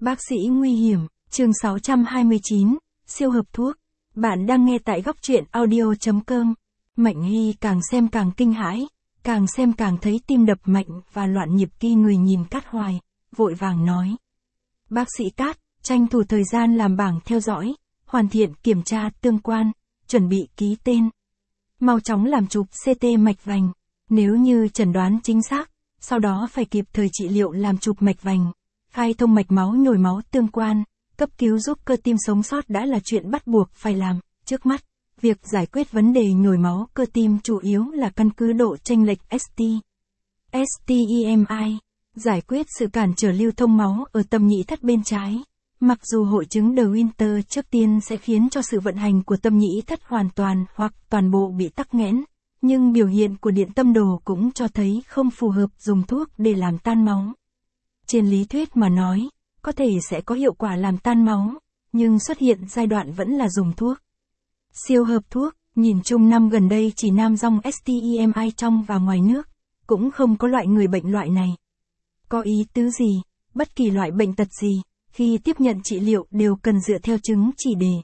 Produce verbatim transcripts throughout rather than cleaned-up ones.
Bác sĩ nguy hiểm, chương sáu trăm hai mươi chín, siêu hợp thuốc. Bạn đang nghe tại góc truyện audio chấm com. Mạnh Hy càng xem càng kinh hãi, càng xem càng thấy tim đập mạnh và loạn nhịp khi người nhìn Cát hoài, vội vàng nói. Bác sĩ Cát, tranh thủ thời gian làm bảng theo dõi, hoàn thiện kiểm tra tương quan, chuẩn bị ký tên. Mau chóng làm chụp xê tê mạch vành, nếu như chẩn đoán chính xác, sau đó phải kịp thời trị liệu làm chụp mạch vành, khai thông mạch máu nhồi máu tương quan, cấp cứu giúp cơ tim sống sót đã là chuyện bắt buộc phải làm. Trước mắt, việc giải quyết vấn đề nhồi máu cơ tim chủ yếu là căn cứ độ chênh lệch ét tê. ét tê e em i, giải quyết sự cản trở lưu thông máu ở tâm nhĩ thất bên trái. Mặc dù hội chứng De Winter trước tiên sẽ khiến cho sự vận hành của tâm nhĩ thất hoàn toàn hoặc toàn bộ bị tắc nghẽn, nhưng biểu hiện của điện tâm đồ cũng cho thấy không phù hợp dùng thuốc để làm tan máu. Trên lý thuyết mà nói, có thể sẽ có hiệu quả làm tan máu, nhưng xuất hiện giai đoạn vẫn là dùng thuốc. Siêu hợp thuốc, nhìn chung năm gần đây chỉ nam dòng ét tê e em i trong và ngoài nước, cũng không có loại người bệnh loại này. Có ý tứ gì, bất kỳ loại bệnh tật gì, khi tiếp nhận trị liệu đều cần dựa theo chứng chỉ đề.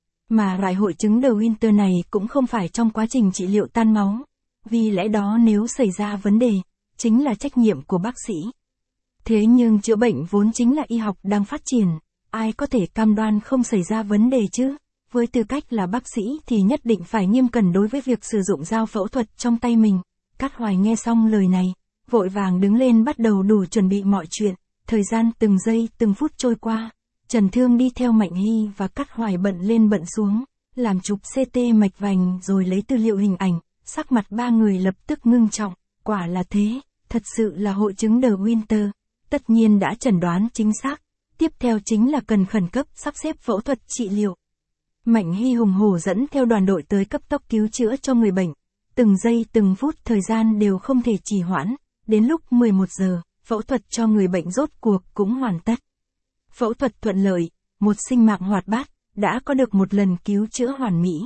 Mà loại hội chứng De Winter này cũng không phải trong quá trình trị liệu tan máu, vì lẽ đó nếu xảy ra vấn đề, chính là trách nhiệm của bác sĩ. Thế nhưng chữa bệnh vốn chính là y học đang phát triển, ai có thể cam đoan không xảy ra vấn đề chứ? Với tư cách là bác sĩ thì nhất định phải nghiêm cẩn đối với việc sử dụng dao phẫu thuật trong tay mình. Cát hoài nghe xong lời này, vội vàng đứng lên bắt đầu đủ chuẩn bị mọi chuyện. Thời gian từng giây từng phút trôi qua, Trần Thương đi theo Mạnh Hy và Cát hoài bận lên bận xuống, làm chụp xê tê mạch vành rồi lấy tư liệu hình ảnh, sắc mặt ba người lập tức ngưng trọng, quả là thế, thật sự là hội chứng De Winter, tất nhiên đã chẩn đoán chính xác, tiếp theo chính là cần khẩn cấp sắp xếp phẫu thuật trị liệu. Mạnh Hy hùng hổ dẫn theo đoàn đội tới cấp tốc cứu chữa cho người bệnh, từng giây từng phút thời gian đều không thể trì hoãn, đến lúc mười một giờ. Phẫu thuật cho người bệnh rốt cuộc cũng hoàn tất. Phẫu thuật thuận lợi, một sinh mạng hoạt bát, đã có được một lần cứu chữa hoàn mỹ.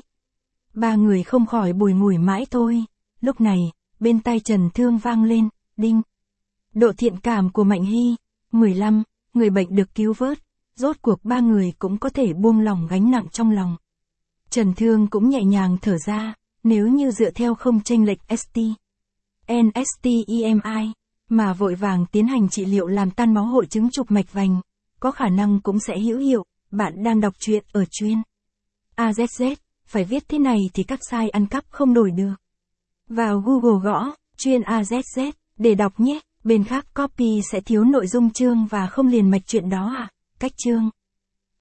Ba người không khỏi bùi ngùi mãi thôi. Lúc này, bên tai Trần Thương vang lên, đinh. Độ thiện cảm của Mạnh Hy, mười lăm, người bệnh được cứu vớt, rốt cuộc ba người cũng có thể buông lòng gánh nặng trong lòng. Trần Thương cũng nhẹ nhàng thở ra, nếu như dựa theo không chênh lệch ét tê, en ét tê e em i, mà vội vàng tiến hành trị liệu làm tan máu hội chứng trục mạch vành, có khả năng cũng sẽ hữu hiệu. Bạn đang đọc truyện ở chuyên a zét zét, phải viết thế này thì các site ăn cắp không đổi được. Vào Google gõ, chuyên a zét zét, để đọc nhé, bên khác copy sẽ thiếu nội dung chương và không liền mạch chuyện đó à, cách chương.